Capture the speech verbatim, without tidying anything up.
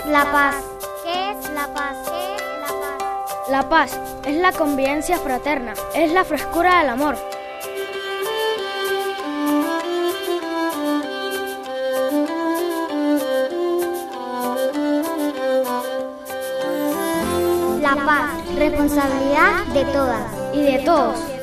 la paz? ¿Qué es la paz? ¿Qué es la paz? La paz es la convivencia fraterna, es la frescura del amor. La paz, responsabilidad de todas Y de todos.